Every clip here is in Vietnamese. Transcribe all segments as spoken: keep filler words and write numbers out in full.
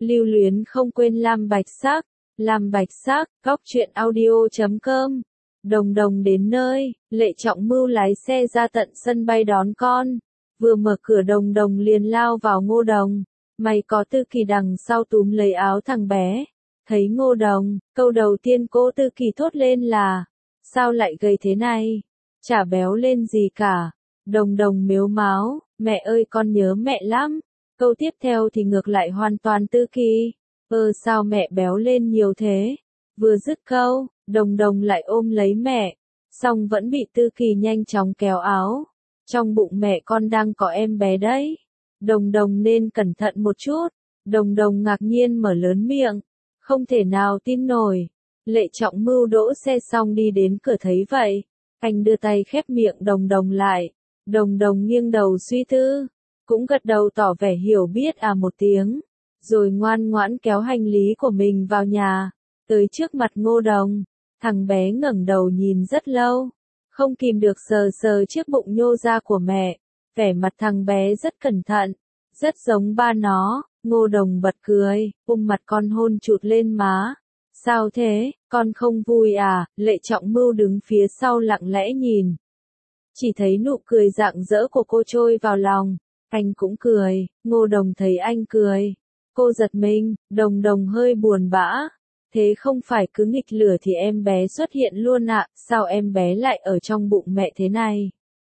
Lưu luyến không quên Lam Bạch Sắc, Lam Bạch Sắc, góc truyện audio chấm com. Đồng Đồng đến nơi, Lệ Trọng Mưu lái xe ra tận sân bay đón con. Vừa mở cửa Đồng Đồng liền lao vào Ngô Đồng. Mày có Tư Kỳ đằng sau túm lấy áo thằng bé. Thấy Ngô Đồng, câu đầu tiên cô Tư Kỳ thốt lên là, sao lại gầy thế này? Chả béo lên gì cả. Đồng Đồng mếu máo, mẹ ơi con nhớ mẹ lắm. Câu tiếp theo thì ngược lại hoàn toàn Tư Kỳ. Ơ sao mẹ béo lên nhiều thế? Vừa dứt câu, Đồng Đồng lại ôm lấy mẹ. Xong vẫn bị Tư Kỳ nhanh chóng kéo áo. Trong bụng mẹ con đang có em bé đấy. Đồng Đồng nên cẩn thận một chút. Đồng Đồng ngạc nhiên mở lớn miệng. Không thể nào tin nổi. Lệ Trọng Mưu đỗ xe xong đi đến cửa thấy vậy. Anh đưa tay khép miệng Đồng Đồng lại. Đồng Đồng nghiêng đầu suy tư. Cũng gật đầu tỏ vẻ hiểu biết à một tiếng. Rồi ngoan ngoãn kéo hành lý của mình vào nhà. Tới trước mặt Ngô Đồng. Thằng bé ngẩng đầu nhìn rất lâu. Không kìm được sờ sờ chiếc bụng nhô ra của mẹ. Vẻ mặt thằng bé rất cẩn thận. Rất giống ba nó. Ngô Đồng bật cười, ôm mặt con hôn chụt lên má. Sao thế, con không vui à? Lệ Trọng Mưu đứng phía sau lặng lẽ nhìn. Chỉ thấy nụ cười rạng rỡ của cô trôi vào lòng. Anh cũng cười, Ngô Đồng thấy anh cười. Cô giật mình, Đồng Đồng hơi buồn bã. Thế không phải cứ nghịch lửa thì em bé xuất hiện luôn ạ, sao em bé lại ở trong bụng mẹ thế này?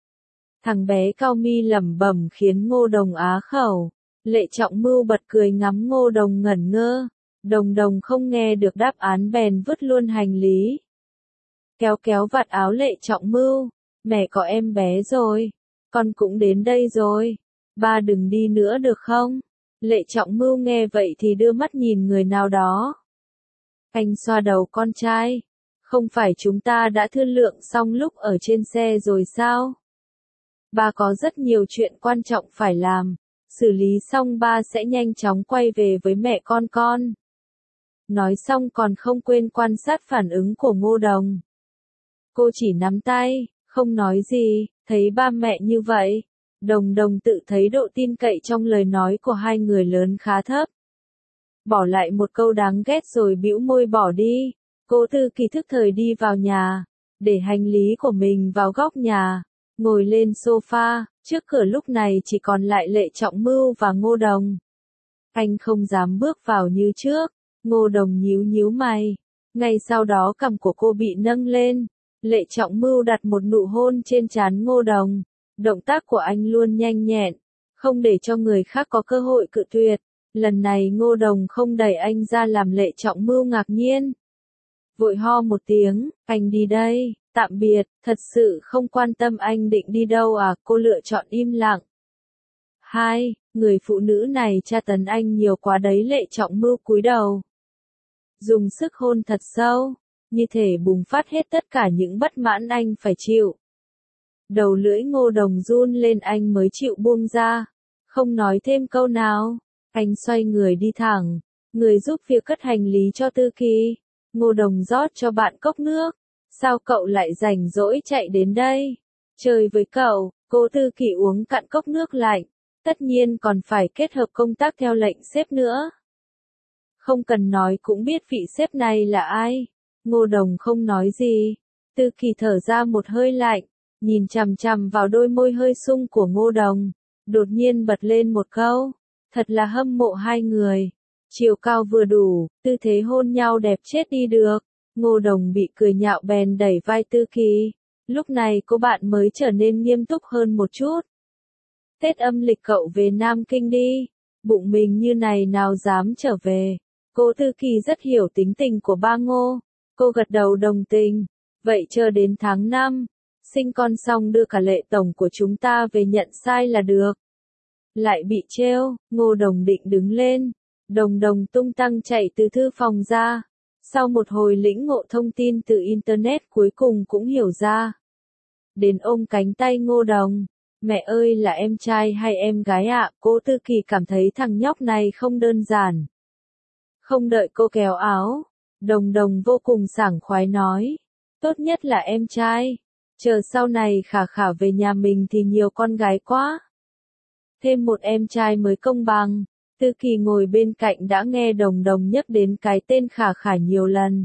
Thằng bé cau mi lẩm bẩm khiến Ngô Đồng á khẩu. Lệ Trọng Mưu bật cười ngắm Ngô Đồng ngẩn ngơ. Đồng Đồng không nghe được đáp án bèn vứt luôn hành lý. Kéo kéo vạt áo Lệ Trọng Mưu. Mẹ có em bé rồi. Con cũng đến đây rồi. Ba đừng đi nữa được không? Lệ Trọng Mưu nghe vậy thì đưa mắt nhìn người nào đó. Anh xoa đầu con trai. Không phải chúng ta đã thương lượng xong lúc ở trên xe rồi sao? Ba có rất nhiều chuyện quan trọng phải làm. Xử lý xong ba sẽ nhanh chóng quay về với mẹ con con. Nói xong còn không quên quan sát phản ứng của Ngô Đồng. Cô chỉ nắm tay, không nói gì, thấy ba mẹ như vậy. Đồng Đồng tự thấy độ tin cậy trong lời nói của hai người lớn khá thấp. Bỏ lại một câu đáng ghét rồi bĩu môi bỏ đi. Cô Tư Kỳ thức thời đi vào nhà, để hành lý của mình vào góc nhà, ngồi lên sofa, trước cửa lúc này chỉ còn lại Lệ Trọng Mưu và Ngô Đồng. Anh không dám bước vào như trước, Ngô Đồng nhíu nhíu mày. Ngay sau đó cằm của cô bị nâng lên, Lệ Trọng Mưu đặt một nụ hôn trên trán Ngô Đồng. Động tác của anh luôn nhanh nhẹn, không để cho người khác có cơ hội cự tuyệt. Lần này Ngô Đồng không đẩy anh ra làm Lệ Trọng Mưu ngạc nhiên. Vội ho một tiếng, anh đi đây, tạm biệt, thật sự không quan tâm anh định đi đâu à, cô lựa chọn im lặng. Hai, người phụ nữ này tra tấn anh nhiều quá đấy. Lệ Trọng Mưu cúi đầu. Dùng sức hôn thật sâu, như thể bùng phát hết tất cả những bất mãn anh phải chịu. Đầu lưỡi Ngô Đồng run lên anh mới chịu buông ra. Không nói thêm câu nào, anh xoay người đi thẳng. Người giúp việc cất hành lý cho Tư Kỳ. Ngô Đồng rót cho bạn cốc nước. Sao cậu lại rảnh rỗi chạy đến đây? Chơi với cậu. Cô Tư Kỳ uống cạn cốc nước lạnh. Tất nhiên còn phải kết hợp công tác theo lệnh sếp nữa. Không cần nói cũng biết vị sếp này là ai. Ngô Đồng không nói gì. Tư Kỳ thở ra một hơi lạnh, nhìn chằm chằm vào đôi môi hơi sung của Ngô Đồng. Đột nhiên bật lên một câu. Thật là hâm mộ hai người. Chiều cao vừa đủ, tư thế hôn nhau đẹp chết đi được. Ngô Đồng bị cười nhạo bèn đẩy vai Tư Kỳ. Lúc này cô bạn mới trở nên nghiêm túc hơn một chút. Tết âm lịch cậu về Nam Kinh đi. Bụng mình như này nào dám trở về. Cô Tư Kỳ rất hiểu tính tình của ba Ngô. Cô gật đầu đồng tình. Vậy chờ đến tháng năm. Sinh con xong đưa cả Lệ tổng của chúng ta về nhận sai là được. Lại bị trêu, Ngô Đồng định đứng lên. Đồng Đồng tung tăng chạy từ thư phòng ra. Sau một hồi lĩnh ngộ thông tin từ Internet cuối cùng cũng hiểu ra. Đến ôm cánh tay Ngô Đồng. Mẹ ơi là em trai hay em gái ạ? Cô Tư Kỳ cảm thấy thằng nhóc này không đơn giản. Không đợi cô kéo áo, Đồng Đồng vô cùng sảng khoái nói. Tốt nhất là em trai. Chờ sau này Khả Khả về nhà mình thì nhiều con gái quá. Thêm một em trai mới công bằng. Tư Kỳ ngồi bên cạnh đã nghe Đồng Đồng nhắc đến cái tên Khả Khả nhiều lần.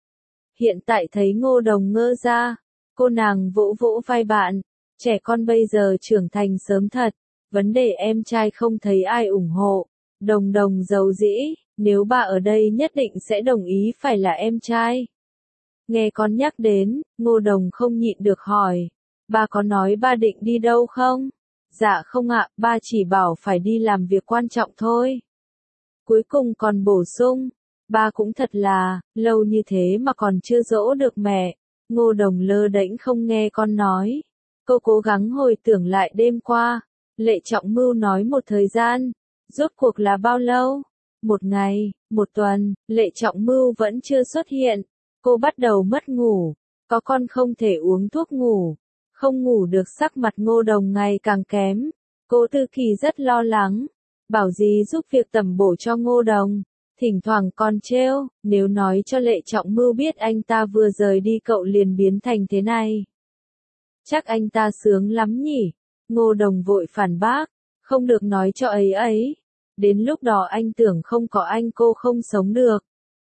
Hiện tại thấy Ngô Đồng ngơ ra, cô nàng vỗ vỗ vai bạn, trẻ con bây giờ trưởng thành sớm thật, vấn đề em trai không thấy ai ủng hộ. Đồng Đồng giàu dĩ, nếu bà ở đây nhất định sẽ đồng ý phải là em trai. Nghe con nhắc đến, Ngô Đồng không nhịn được hỏi, ba có nói ba định đi đâu không? Dạ không ạ, ba chỉ bảo phải đi làm việc quan trọng thôi. Cuối cùng còn bổ sung, ba cũng thật là, lâu như thế mà còn chưa dỗ được mẹ. Ngô Đồng lơ đễnh không nghe con nói. Cô cố gắng hồi tưởng lại đêm qua. Lệ Trọng Mưu nói một thời gian. Rốt cuộc là bao lâu? Một ngày, một tuần, Lệ Trọng Mưu vẫn chưa xuất hiện. Cô bắt đầu mất ngủ. Có con không thể uống thuốc ngủ. Không ngủ được, sắc mặt Ngô Đồng ngày càng kém. Cô Tư Kỳ rất lo lắng. Bảo gì giúp việc tẩm bổ cho Ngô Đồng. Thỉnh thoảng còn trêu, nếu nói cho Lệ Trọng Mưu biết anh ta vừa rời đi cậu liền biến thành thế này. Chắc anh ta sướng lắm nhỉ? Ngô Đồng vội phản bác, không được nói cho ấy ấy. Đến lúc đó anh tưởng không có anh cô không sống được.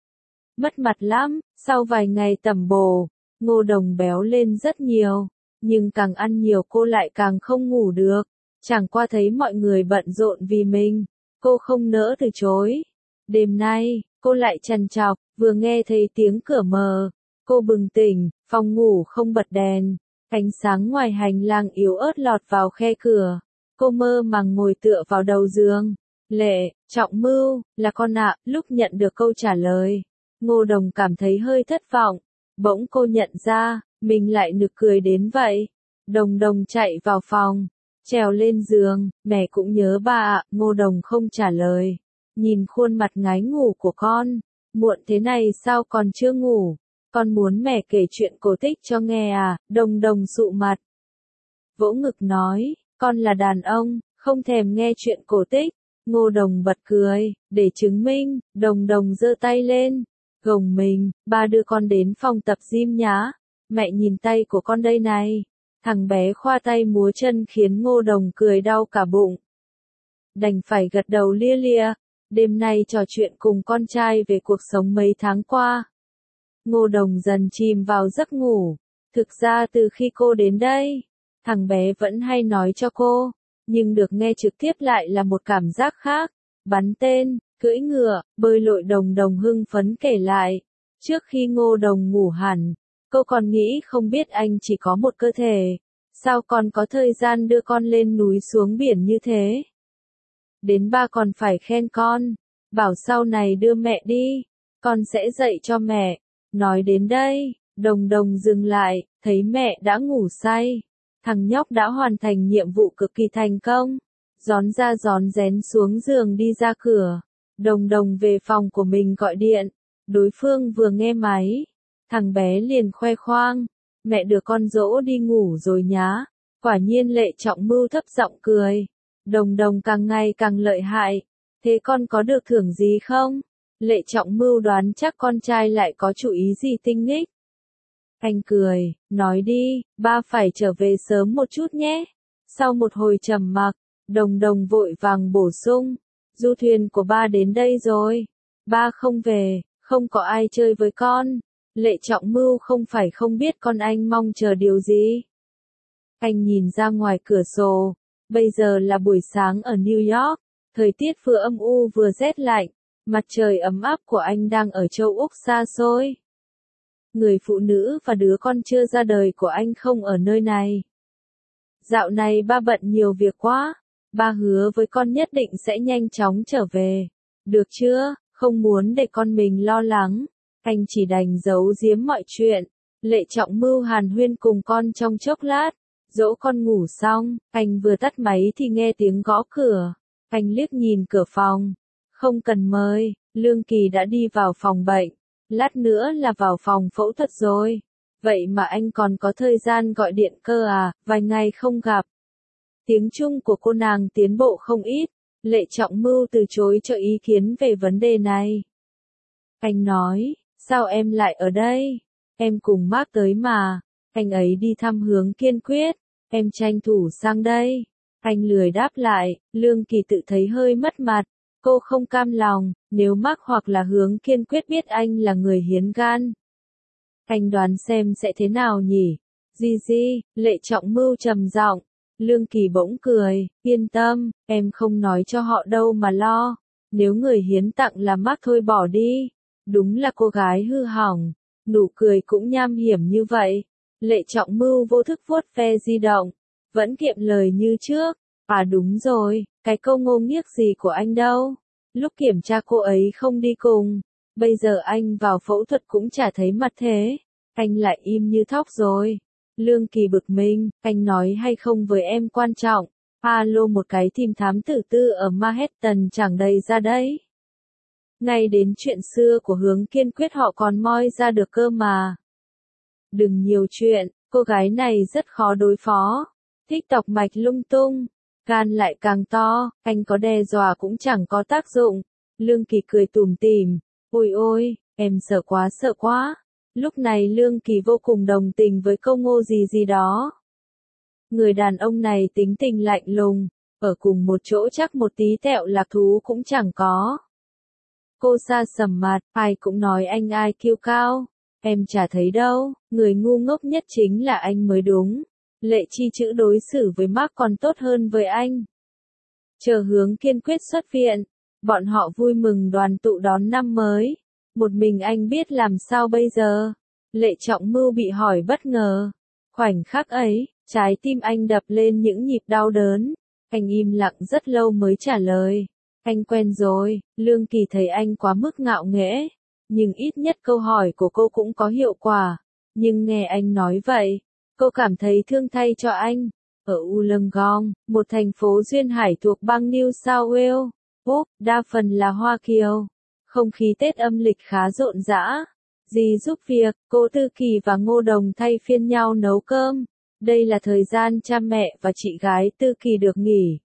Mất mặt lắm, sau vài ngày tẩm bổ, Ngô Đồng béo lên rất nhiều, nhưng càng ăn nhiều cô lại càng không ngủ được. Chẳng qua thấy mọi người bận rộn vì mình, cô không nỡ từ chối. Đêm nay, cô lại trằn trọc, vừa nghe thấy tiếng cửa mở. Cô bừng tỉnh, phòng ngủ không bật đèn. Ánh sáng ngoài hành lang yếu ớt lọt vào khe cửa. Cô mơ màng ngồi tựa vào đầu giường. Lệ, Trọng Mưu, là con ạ, lúc nhận được câu trả lời. Ngô Đồng cảm thấy hơi thất vọng. Bỗng cô nhận ra, mình lại nực cười đến vậy. Đồng Đồng chạy vào phòng, trèo lên giường, mẹ cũng nhớ bà ạ. Ngô Đồng không trả lời. Nhìn khuôn mặt ngái ngủ của con, muộn thế này sao còn chưa ngủ, con muốn mẹ kể chuyện cổ tích cho nghe à? Đồng Đồng sụ mặt, vỗ ngực nói, con là đàn ông, không thèm nghe chuyện cổ tích. Ngô Đồng bật cười, để chứng minh, Đồng Đồng giơ tay lên, gồng mình, ba đưa con đến phòng tập gym nhá, mẹ nhìn tay của con đây này. Thằng bé khoa tay múa chân khiến Ngô Đồng cười đau cả bụng. Đành phải gật đầu lia lịa. Đêm nay trò chuyện cùng con trai về cuộc sống mấy tháng qua. Ngô Đồng dần chìm vào giấc ngủ. Thực ra từ khi cô đến đây, thằng bé vẫn hay nói cho cô, nhưng được nghe trực tiếp lại là một cảm giác khác. Bắn tên, cưỡi ngựa, bơi lội. Đồng Đồng hưng phấn kể lại. Trước khi Ngô Đồng ngủ hẳn, cô còn nghĩ không biết anh chỉ có một cơ thể. Sao còn có thời gian đưa con lên núi xuống biển như thế? Đến ba còn phải khen con, bảo sau này đưa mẹ đi, con sẽ dạy cho mẹ. Nói đến đây, Đồng Đồng dừng lại, thấy mẹ đã ngủ say. Thằng nhóc đã hoàn thành nhiệm vụ cực kỳ thành công. Rón ra rón rén xuống giường đi ra cửa. Đồng Đồng về phòng của mình gọi điện. Đối phương vừa nghe máy, thằng bé liền khoe khoang, mẹ đưa con dỗ đi ngủ rồi nhá. Quả nhiên Lệ Trọng Mưu thấp giọng cười. Đồng Đồng càng ngày càng lợi hại. Thế con có được thưởng gì không? Lệ Trọng Mưu đoán chắc con trai lại có chủ ý gì tinh nghịch. Anh cười, nói đi, ba phải trở về sớm một chút nhé. Sau một hồi trầm mặc, Đồng Đồng vội vàng bổ sung, du thuyền của ba đến đây rồi. Ba không về, không có ai chơi với con. Lệ Trọng Mưu không phải không biết con anh mong chờ điều gì. Anh nhìn ra ngoài cửa sổ. Bây giờ là buổi sáng ở New York, thời tiết vừa âm u vừa rét lạnh, mặt trời ấm áp của anh đang ở châu Úc xa xôi. Người phụ nữ và đứa con chưa ra đời của anh không ở nơi này. Dạo này ba bận nhiều việc quá, ba hứa với con nhất định sẽ nhanh chóng trở về. Được chưa, không muốn để con mình lo lắng, anh chỉ đành giấu giếm mọi chuyện. Lệ Trọng Mưu hàn huyên cùng con trong chốc lát. Dỗ con ngủ xong, anh vừa tắt máy thì nghe tiếng gõ cửa. Anh liếc nhìn cửa phòng. Không cần mời, Lương Kỳ đã đi vào phòng bệnh. Lát nữa là vào phòng phẫu thuật rồi. Vậy mà anh còn có thời gian gọi điện cơ à, vài ngày không gặp. Tiếng Trung của cô nàng tiến bộ không ít. Lệ Trọng Mưu từ chối cho ý kiến về vấn đề này. Anh nói, sao em lại ở đây? Em cùng Mark tới mà. Anh ấy đi thăm hướng kiên quyết. Em tranh thủ sang đây. Anh lười đáp lại, Lương Kỳ tự thấy hơi mất mặt. Cô không cam lòng, nếu Mark hoặc là Hướng kiên quyết biết anh là người hiến gan. Anh đoán xem sẽ thế nào nhỉ? Gigi, Lệ Trọng Mưu trầm giọng. Lương Kỳ bỗng cười, yên tâm, em không nói cho họ đâu mà lo. Nếu người hiến tặng là Mark thôi bỏ đi. Đúng là cô gái hư hỏng. Nụ cười cũng nham hiểm như vậy. Lệ Trọng Mưu vô thức vuốt ve di động. Vẫn kiệm lời như trước. À đúng rồi, cái câu ngô nghiếc gì của anh đâu. Lúc kiểm tra cô ấy không đi cùng. Bây giờ anh vào phẫu thuật cũng chả thấy mặt thế. Anh lại im như thóc rồi. Lương Kỳ bực mình, anh nói hay không với em quan trọng. Alo một cái team thám tử tư ở Manhattan chẳng đầy ra đấy. Ngay đến chuyện xưa của Hướng kiên quyết họ còn moi ra được cơ mà. Đừng nhiều chuyện, cô gái này rất khó đối phó. Thích tọc mạch lung tung. Gan lại càng to, anh có đe dọa cũng chẳng có tác dụng. Lương Kỳ cười tủm tỉm. Ôi ôi, em sợ quá sợ quá. Lúc này Lương Kỳ vô cùng đồng tình với câu ngô gì gì đó. Người đàn ông này tính tình lạnh lùng, ở cùng một chỗ chắc một tí tẹo lạc thú cũng chẳng có. Cô sa sầm mặt, ai cũng nói anh i kiu cao. Em chả thấy đâu, người ngu ngốc nhất chính là anh mới đúng. Lệ Chi chữ đối xử với Mark còn tốt hơn với anh. Chờ Hướng kiên quyết xuất viện, bọn họ vui mừng đoàn tụ đón năm mới. Một mình anh biết làm sao bây giờ. Lệ Trọng Mưu bị hỏi bất ngờ. Khoảnh khắc ấy, trái tim anh đập lên những nhịp đau đớn. Anh im lặng rất lâu mới trả lời. Anh quen rồi. Lương Kỳ thấy anh quá mức ngạo nghễ. Nhưng ít nhất câu hỏi của cô cũng có hiệu quả. Nhưng nghe anh nói vậy, cô cảm thấy thương thay cho anh. Ở Wollongong, một thành phố duyên hải thuộc bang New South Wales, Úc, đa phần là Hoa Kiều. Không khí Tết âm lịch khá rộn rã. Dì giúp việc, cô Tư Kỳ và Ngô Đồng thay phiên nhau nấu cơm. Đây là thời gian cha mẹ và chị gái Tư Kỳ được nghỉ.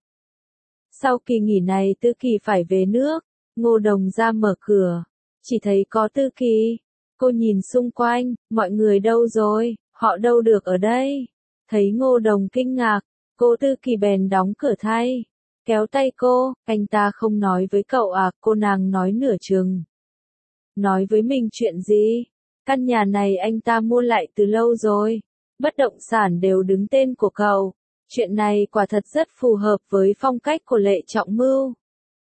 Sau kỳ nghỉ này Tư Kỳ phải về nước. Ngô Đồng ra mở cửa. Chỉ thấy có Tư Kỳ. Cô nhìn xung quanh, mọi người đâu rồi, họ đâu được ở đây. Thấy Ngô Đồng kinh ngạc, cô Tư Kỳ bèn đóng cửa thay. Kéo tay cô, anh ta không nói với cậu à, cô nàng nói nửa chừng. Nói với mình chuyện gì? Căn nhà này anh ta mua lại từ lâu rồi. Bất động sản đều đứng tên của cậu. Chuyện này quả thật rất phù hợp với phong cách của Lệ Trọng Mưu.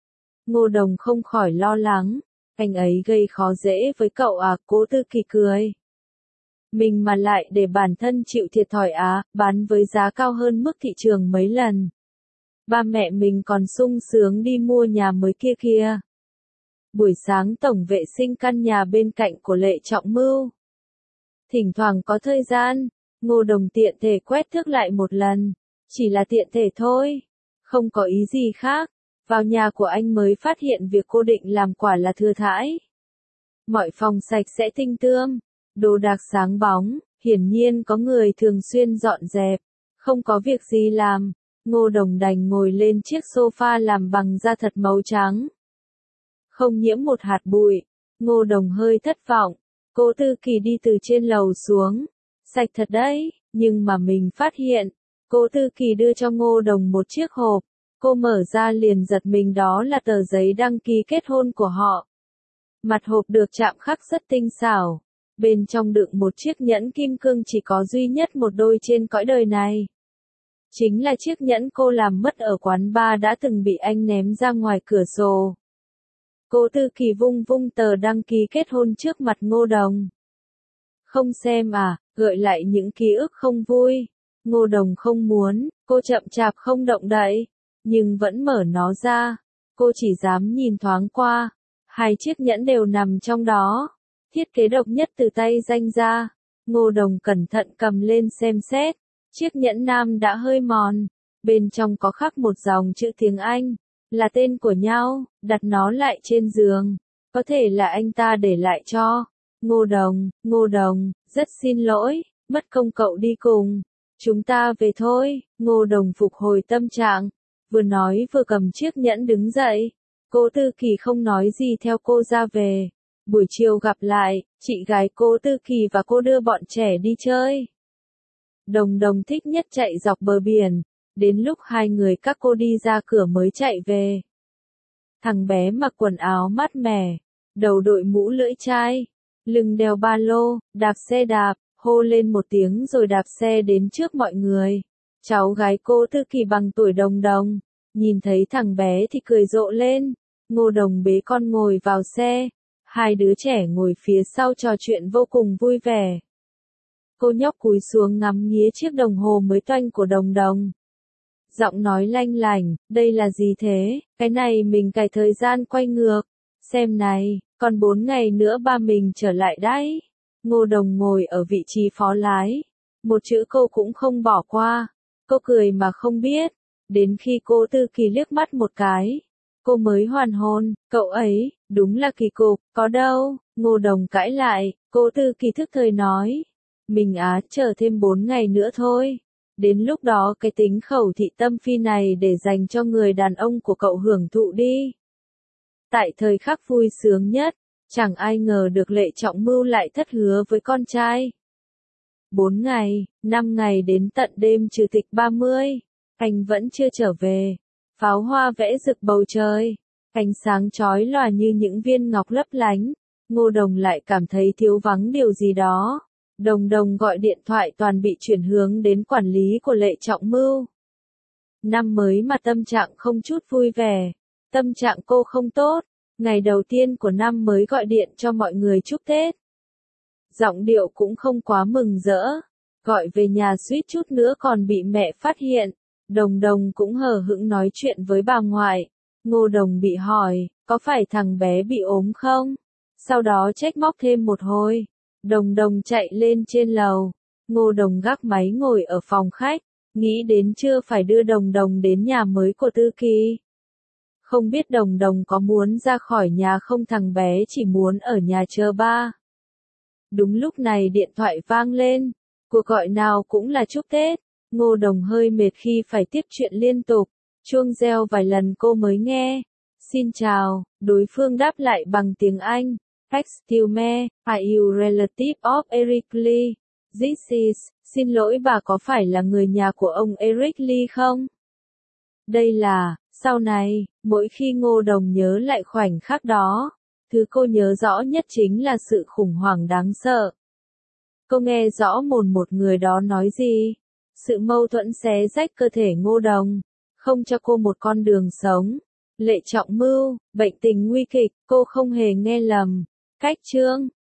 Ngô Đồng không khỏi lo lắng. Anh ấy gây khó dễ với cậu à, cô Tư Kỳ cười. Mình mà lại để bản thân chịu thiệt thòi á, bán với giá cao hơn mức thị trường mấy lần. Ba mẹ mình còn sung sướng đi mua nhà mới kia kia. Buổi sáng tổng vệ sinh căn nhà bên cạnh của Lệ Trọng Mưu. Thỉnh thoảng có thời gian, Ngô Đồng tiện thể quét thước lại một lần. Chỉ là tiện thể thôi. Không có ý gì khác. Vào nhà của anh mới phát hiện việc cô định làm quả là thừa thãi. Mọi phòng sạch sẽ tinh tươm. Đồ đạc sáng bóng. Hiển nhiên có người thường xuyên dọn dẹp. Không có việc gì làm. Ngô Đồng đành ngồi lên chiếc sofa làm bằng da thật màu trắng. Không nhiễm một hạt bụi. Ngô Đồng hơi thất vọng. Cô Tư Kỳ đi từ trên lầu xuống. Sạch thật đấy, nhưng mà mình phát hiện. Cô Tư Kỳ đưa cho Ngô Đồng một chiếc hộp. Cô mở ra liền giật mình, đó là tờ giấy đăng ký kết hôn của họ. Mặt hộp được chạm khắc rất tinh xảo. Bên trong đựng một chiếc nhẫn kim cương chỉ có duy nhất một đôi trên cõi đời này. Chính là chiếc nhẫn cô làm mất ở quán bar đã từng bị anh ném ra ngoài cửa sổ. Cô Tư Kỳ vung vung tờ đăng ký kết hôn trước mặt Ngô Đồng. Không xem à, gợi lại những ký ức không vui. Ngô Đồng không muốn, cô chậm chạp không động đậy, nhưng vẫn mở nó ra. Cô chỉ dám nhìn thoáng qua. Hai chiếc nhẫn đều nằm trong đó. Thiết kế độc nhất từ tay danh ra. Ngô Đồng cẩn thận cầm lên xem xét. Chiếc nhẫn nam đã hơi mòn. Bên trong có khắc một dòng chữ tiếng Anh. Là tên của nhau, đặt nó lại trên giường. Có thể là anh ta để lại cho. Ngô Đồng, Ngô Đồng, rất xin lỗi, mất công cậu đi cùng. Chúng ta về thôi. Ngô Đồng phục hồi tâm trạng. Vừa nói vừa cầm chiếc nhẫn đứng dậy. Cô Tư Kỳ không nói gì theo cô ra về. Buổi chiều gặp lại, chị gái cô Tư Kỳ và cô đưa bọn trẻ đi chơi. Đồng Đồng thích nhất chạy dọc bờ biển. Đến lúc hai người các cô đi ra cửa mới chạy về. Thằng bé mặc quần áo mát mẻ, đầu đội mũ lưỡi chai, lưng đeo ba lô, đạp xe đạp, hô lên một tiếng rồi đạp xe đến trước mọi người. Cháu gái cô Tư Kỳ bằng tuổi Đồng Đồng, nhìn thấy thằng bé thì cười rộ lên. Ngô Đồng bế con ngồi vào xe, hai đứa trẻ ngồi phía sau trò chuyện vô cùng vui vẻ. Cô nhóc cúi xuống ngắm nghía chiếc đồng hồ mới toanh của Đồng Đồng. Giọng nói lanh lảnh, đây là gì thế, cái này mình cài thời gian quay ngược. Xem này, còn bốn ngày nữa ba mình trở lại đấy. Ngô Đồng ngồi ở vị trí phó lái. Một chữ cô cũng không bỏ qua. Cô cười mà không biết. Đến khi cô Tư Kỳ liếc mắt một cái, cô mới hoàn hồn, cậu ấy, đúng là kỳ cục, có đâu. Ngô Đồng cãi lại, cô Tư Kỳ thức thời nói. Mình á, chờ thêm bốn ngày nữa thôi. Đến lúc đó cái tính khẩu thị tâm phi này để dành cho người đàn ông của cậu hưởng thụ đi. Tại thời khắc vui sướng nhất, chẳng ai ngờ được Lệ Trọng Mưu lại thất hứa với con trai. Bốn ngày, năm ngày đến tận đêm trừ tịch ba mươi, anh vẫn chưa trở về. Pháo hoa vẽ rực bầu trời, ánh sáng chói lòa như những viên ngọc lấp lánh. Ngô Đồng lại cảm thấy thiếu vắng điều gì đó. Đồng Đồng gọi điện thoại toàn bị chuyển hướng đến quản lý của Lệ Trọng Mưu. Năm mới mà tâm trạng không chút vui vẻ. Tâm trạng cô không tốt. Ngày đầu tiên của năm mới gọi điện cho mọi người chúc Tết. Giọng điệu cũng không quá mừng rỡ. Gọi về nhà suýt chút nữa còn bị mẹ phát hiện. Đồng Đồng cũng hờ hững nói chuyện với bà ngoại. Ngô Đồng bị hỏi, có phải thằng bé bị ốm không? Sau đó trách móc thêm một hồi. Đồng Đồng chạy lên trên lầu. Ngô Đồng gác máy ngồi ở phòng khách. Nghĩ đến chưa phải đưa Đồng Đồng đến nhà mới của Tư Kỳ. Không biết Đồng Đồng có muốn ra khỏi nhà không, thằng bé chỉ muốn ở nhà chờ ba. Đúng lúc này điện thoại vang lên. Cuộc gọi nào cũng là chúc Tết. Ngô Đồng hơi mệt khi phải tiếp chuyện liên tục. Chuông reo vài lần cô mới nghe. Xin chào, đối phương đáp lại bằng tiếng Anh. Excuse me, are you relative of Eric Lee? This is, xin lỗi bà, có phải là người nhà của ông Eric Lee không? Đây là, sau này, mỗi khi Ngô Đồng nhớ lại khoảnh khắc đó, thứ cô nhớ rõ nhất chính là sự khủng hoảng đáng sợ. Cô nghe rõ mồn một người đó nói gì. Sự mâu thuẫn xé rách cơ thể Ngô Đồng, không cho cô một con đường sống. Lệ Trọng Mưu, bệnh tình nguy kịch, cô không hề nghe lầm. Cách chương